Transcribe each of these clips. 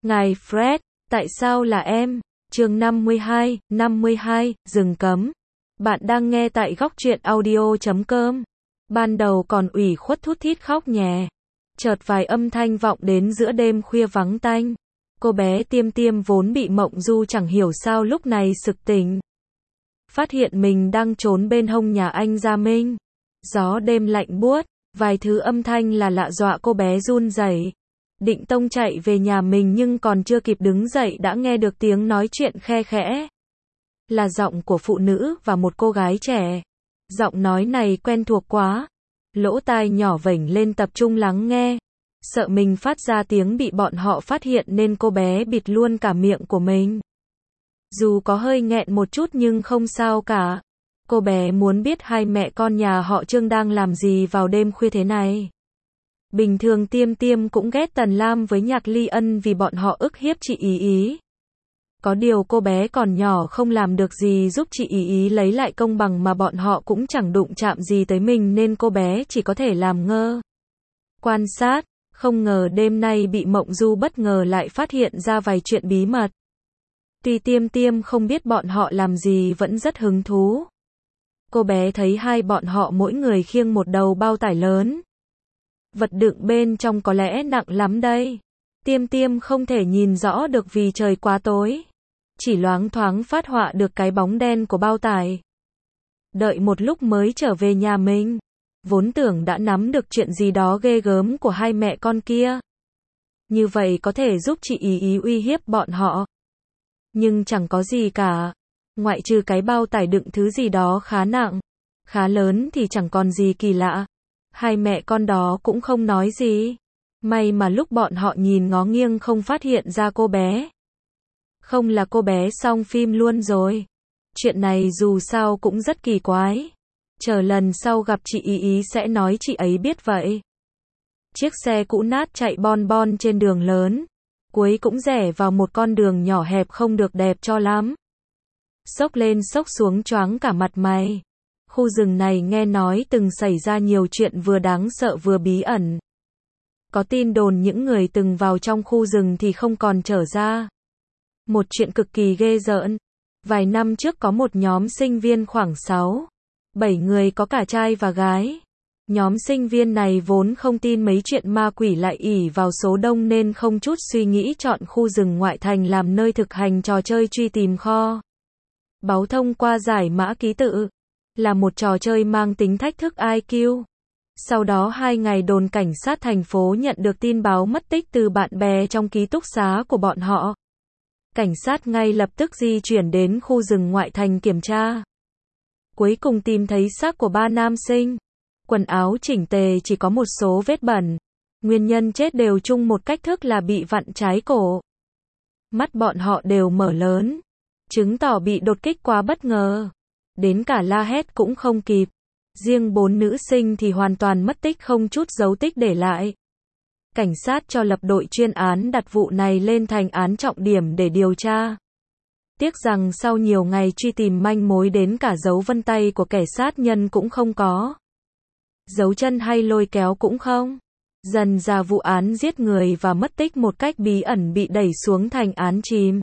Ngài Fred, tại sao là em? Chương 52, rừng cấm. Bạn đang nghe tại góc truyện audio.com. Ban đầu còn ủy khuất thút thít khóc nhè. Chợt vài âm thanh vọng đến giữa đêm khuya vắng tanh. Cô bé Tiêm Tiêm vốn bị mộng du chẳng hiểu sao lúc này sực tỉnh. Phát hiện mình đang trốn bên hông nhà anh Gia Minh. Gió đêm lạnh buốt, vài thứ âm thanh là lạ dọa cô bé run rẩy. Định tông chạy về nhà mình nhưng còn chưa kịp đứng dậy đã nghe được tiếng nói chuyện khe khẽ. Là giọng của phụ nữ và một cô gái trẻ. Giọng nói này quen thuộc quá. Lỗ tai nhỏ vểnh lên tập trung lắng nghe. Sợ mình phát ra tiếng bị bọn họ phát hiện nên cô bé bịt luôn cả miệng của mình. Dù có hơi nghẹn một chút nhưng không sao cả. Cô bé muốn biết hai mẹ con nhà họ Trương đang làm gì vào đêm khuya thế này. Bình thường Tiêm Tiêm cũng ghét Tần Lam với Nhạc Ly Ân vì bọn họ ức hiếp chị Ý Ý. Có điều cô bé còn nhỏ không làm được gì giúp chị Ý Ý lấy lại công bằng mà bọn họ cũng chẳng đụng chạm gì tới mình nên cô bé chỉ có thể làm ngơ. Quan sát, không ngờ đêm nay bị mộng du bất ngờ lại phát hiện ra vài chuyện bí mật. Tuy Tiêm Tiêm không biết bọn họ làm gì vẫn rất hứng thú. Cô bé thấy hai bọn họ mỗi người khiêng một đầu bao tải lớn. Vật đựng bên trong có lẽ nặng lắm đây. Tiêm Tiêm không thể nhìn rõ được vì trời quá tối. Chỉ loáng thoáng phát họa được cái bóng đen của bao tải. Đợi một lúc mới trở về nhà mình. Vốn tưởng đã nắm được chuyện gì đó ghê gớm của hai mẹ con kia. Như vậy có thể giúp chị Ý Ý uy hiếp bọn họ. Nhưng chẳng có gì cả. Ngoại trừ cái bao tải đựng thứ gì đó khá nặng, khá lớn thì chẳng còn gì kỳ lạ. Hai mẹ con đó cũng không nói gì. May mà lúc bọn họ nhìn ngó nghiêng không phát hiện ra cô bé. Không là cô bé xong phim luôn rồi. Chuyện này dù sao cũng rất kỳ quái. Chờ lần sau gặp chị Ý Ý sẽ nói chị ấy biết vậy. Chiếc xe cũ nát chạy bon bon trên đường lớn. Cuối cũng rẽ vào một con đường nhỏ hẹp không được đẹp cho lắm. Xốc lên xốc xuống choáng cả mặt mày. Khu rừng này nghe nói từng xảy ra nhiều chuyện vừa đáng sợ vừa bí ẩn. Có tin đồn những người từng vào trong khu rừng thì không còn trở ra. Một chuyện cực kỳ ghê rợn. Vài năm trước có một nhóm sinh viên khoảng 6-7 người có cả trai và gái. Nhóm sinh viên này vốn không tin mấy chuyện ma quỷ lại ỷ vào số đông nên không chút suy nghĩ chọn khu rừng ngoại thành làm nơi thực hành trò chơi truy tìm kho báu thông qua giải mã ký tự. Là một trò chơi mang tính thách thức IQ. Sau đó 2 ngày đồn cảnh sát thành phố nhận được tin báo mất tích từ bạn bè trong ký túc xá của bọn họ. Cảnh sát ngay lập tức di chuyển đến khu rừng ngoại thành kiểm tra. Cuối cùng tìm thấy xác của 3 nam sinh. Quần áo chỉnh tề chỉ có một số vết bẩn. Nguyên nhân chết đều chung một cách thức là bị vặn trái cổ. Mắt bọn họ đều mở lớn. Chứng tỏ bị đột kích quá bất ngờ. Đến cả la hét cũng không kịp. Riêng 4 nữ sinh thì hoàn toàn mất tích không chút dấu tích để lại. Cảnh sát cho lập đội chuyên án đặt vụ này lên thành án trọng điểm để điều tra. Tiếc rằng sau nhiều ngày truy tìm manh mối đến cả dấu vân tay của kẻ sát nhân cũng không có. Dấu chân hay lôi kéo cũng không. Dần ra vụ án giết người và mất tích một cách bí ẩn bị đẩy xuống thành án chìm.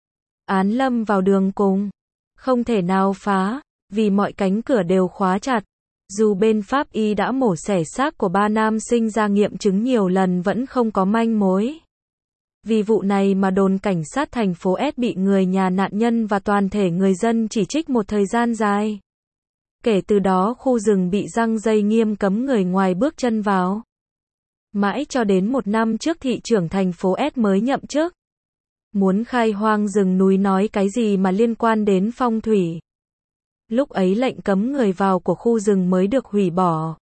Án lâm vào đường cùng. Không thể nào phá, vì mọi cánh cửa đều khóa chặt. Dù bên pháp y đã mổ xẻ xác của 3 nam sinh ra nghiệm chứng nhiều lần vẫn không có manh mối. Vì vụ này mà đồn cảnh sát thành phố S bị người nhà nạn nhân và toàn thể người dân chỉ trích một thời gian dài. Kể từ đó khu rừng bị giăng dây nghiêm cấm người ngoài bước chân vào. Mãi cho đến 1 năm trước thị trưởng thành phố S mới nhậm chức. Muốn khai hoang rừng núi nói cái gì mà liên quan đến phong thủy. Lúc ấy lệnh cấm người vào của khu rừng mới được hủy bỏ.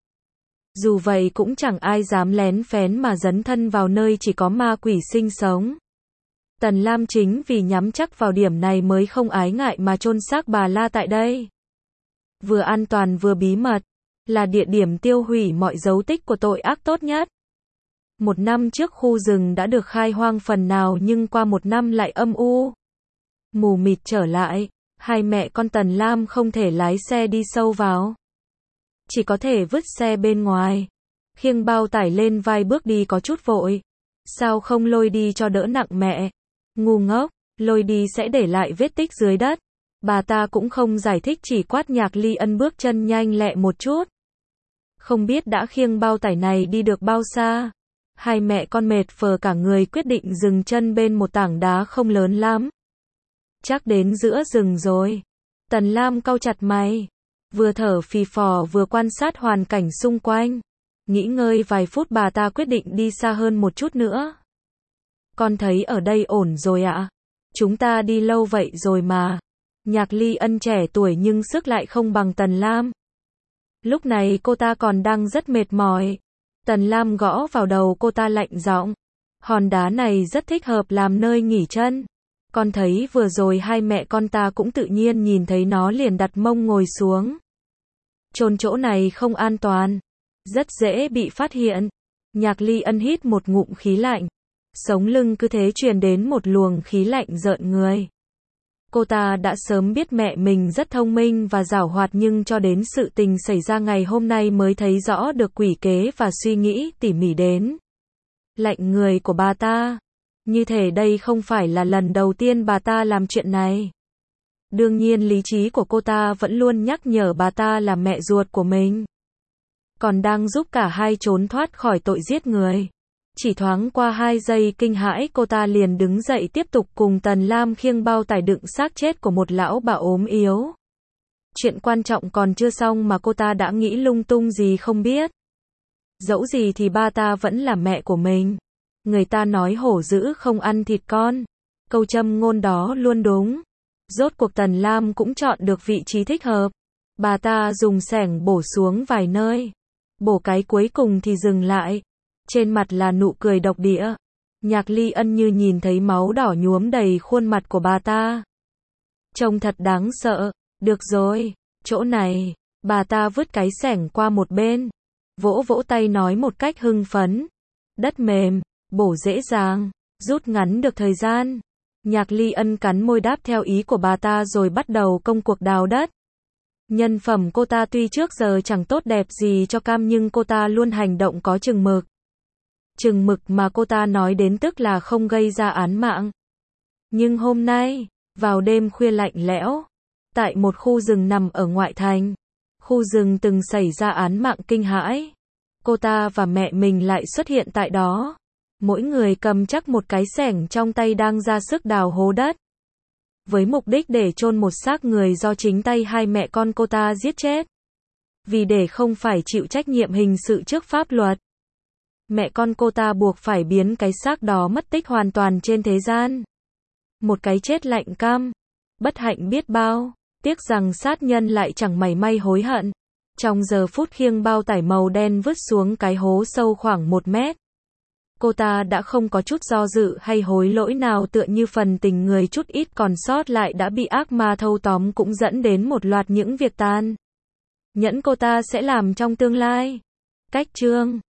Dù vậy cũng chẳng ai dám lén phén mà dấn thân vào nơi chỉ có ma quỷ sinh sống. Tần Lam chính vì nhắm chắc vào điểm này mới không ái ngại mà chôn xác bà La tại đây. Vừa an toàn vừa bí mật, là địa điểm tiêu hủy mọi dấu tích của tội ác tốt nhất. 1 năm trước khu rừng đã được khai hoang phần nào nhưng qua 1 năm lại âm u. Mù mịt trở lại, hai mẹ con Tần Lam không thể lái xe đi sâu vào. Chỉ có thể vứt xe bên ngoài. Khiêng bao tải lên vai bước đi có chút vội. Sao không lôi đi cho đỡ nặng mẹ? Ngu ngốc, lôi đi sẽ để lại vết tích dưới đất. Bà ta cũng không giải thích, chỉ quát Nhạc Ly Ân bước chân nhanh lẹ một chút. Không biết đã khiêng bao tải này đi được bao xa. Hai mẹ con mệt phờ cả người quyết định dừng chân bên một tảng đá không lớn lắm. Chắc đến giữa rừng rồi. Tần Lam cau chặt mày. Vừa thở phì phò vừa quan sát hoàn cảnh xung quanh. Nghĩ ngơi vài phút bà ta quyết định đi xa hơn một chút nữa. Con thấy ở đây ổn rồi ạ. Chúng ta đi lâu vậy rồi mà. Nhạc Ly Ân trẻ tuổi nhưng sức lại không bằng Tần Lam. Lúc này cô ta còn đang rất mệt mỏi. Tần Lam gõ vào đầu cô ta lạnh giọng. Hòn đá này rất thích hợp làm nơi nghỉ chân. Con thấy vừa rồi hai mẹ con ta cũng tự nhiên nhìn thấy nó liền đặt mông ngồi xuống. Chôn chỗ này không an toàn. Rất dễ bị phát hiện. Nhạc Ly Ân hít một ngụm khí lạnh. Sống lưng cứ thế truyền đến một luồng khí lạnh rợn người. Cô ta đã sớm biết mẹ mình rất thông minh và giảo hoạt, nhưng cho đến sự tình xảy ra ngày hôm nay mới thấy rõ được quỷ kế và suy nghĩ tỉ mỉ đến lạnh người của bà ta. Như thể đây không phải là lần đầu tiên bà ta làm chuyện này. Đương nhiên lý trí của cô ta vẫn luôn nhắc nhở bà ta là mẹ ruột của mình. Còn đang giúp cả hai trốn thoát khỏi tội giết người. Chỉ thoáng qua 2 giây kinh hãi, cô ta liền đứng dậy tiếp tục cùng Tần Lam khiêng bao tải đựng xác chết của một lão bà ốm yếu. Chuyện quan trọng còn chưa xong mà cô ta đã nghĩ lung tung gì không biết. Dẫu gì thì ba ta vẫn là mẹ của mình. Người ta nói hổ dữ không ăn thịt con. Câu châm ngôn đó luôn đúng. Rốt cuộc Tần Lam cũng chọn được vị trí thích hợp. Bà ta dùng xẻng bổ xuống vài nơi. Bổ cái cuối cùng thì dừng lại. Trên mặt là nụ cười độc địa. Nhạc Ly Ân như nhìn thấy máu đỏ nhuốm đầy khuôn mặt của bà ta. Trông thật đáng sợ. Được rồi, chỗ này. Bà ta vứt cái xẻng qua một bên. Vỗ vỗ tay nói một cách hưng phấn. Đất mềm, bổ dễ dàng, rút ngắn được thời gian. Nhạc Ly Ân cắn môi đáp theo ý của bà ta rồi bắt đầu công cuộc đào đất. Nhân phẩm cô ta tuy trước giờ chẳng tốt đẹp gì cho cam, nhưng cô ta luôn hành động có chừng mực. Chừng mực mà cô ta nói đến tức là không gây ra án mạng. Nhưng hôm nay, vào đêm khuya lạnh lẽo, tại một khu rừng nằm ở ngoại thành, khu rừng từng xảy ra án mạng kinh hãi, cô ta và mẹ mình lại xuất hiện tại đó. Mỗi người cầm chắc một cái xẻng trong tay đang ra sức đào hố đất. Với mục đích để chôn một xác người do chính tay hai mẹ con cô ta giết chết. Vì để không phải chịu trách nhiệm hình sự trước pháp luật, mẹ con cô ta buộc phải biến cái xác đó mất tích hoàn toàn trên thế gian. Một cái chết lạnh căm, bất hạnh biết bao, tiếc rằng sát nhân lại chẳng mảy may hối hận. Trong giờ phút khiêng bao tải màu đen vứt xuống cái hố sâu khoảng 1 mét, cô ta đã không có chút do dự hay hối lỗi nào, tựa như phần tình người chút ít còn sót lại đã bị ác ma thâu tóm, cũng dẫn đến một loạt những việc tàn nhẫn cô ta sẽ làm trong tương lai. Cách chương